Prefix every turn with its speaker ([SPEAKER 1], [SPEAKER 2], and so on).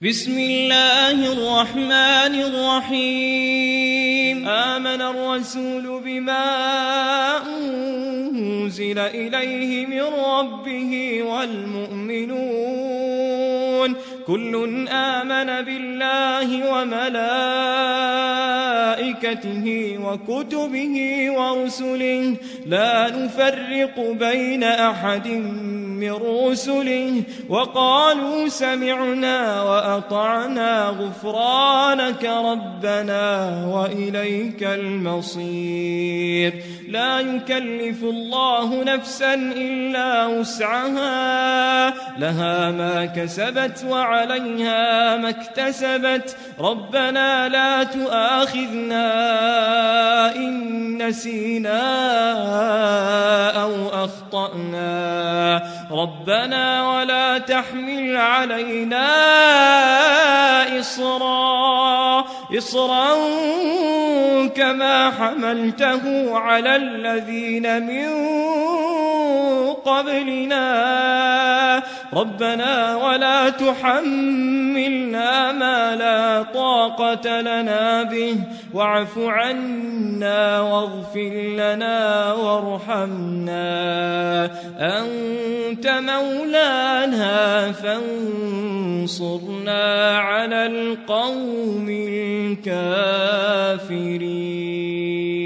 [SPEAKER 1] بسم الله الرحمن الرحيم آمن الرسول بما أنزل إليه من ربه والمؤمنون كل آمن بالله وملائكته وكتبه ورسله لا نفرق بين أحد من رسله وقالوا سمعنا وأطعنا غفرانك ربنا وإليك المصير لا يكلف الله نفسا إلا وسعها لها ما كسبت وعليها ما اكتسبت ربنا لا تؤاخذنا إن نسينا أو أخطأنا ربنا ولا تحمل علينا إصرا كما حملته على الذين من قبلنا ربنا ولا تحملنا ما لا طاقة لنا به واعف عنا واغفر لنا وارحمنا أنت مولانا فانصرنا على القوم الكافرين.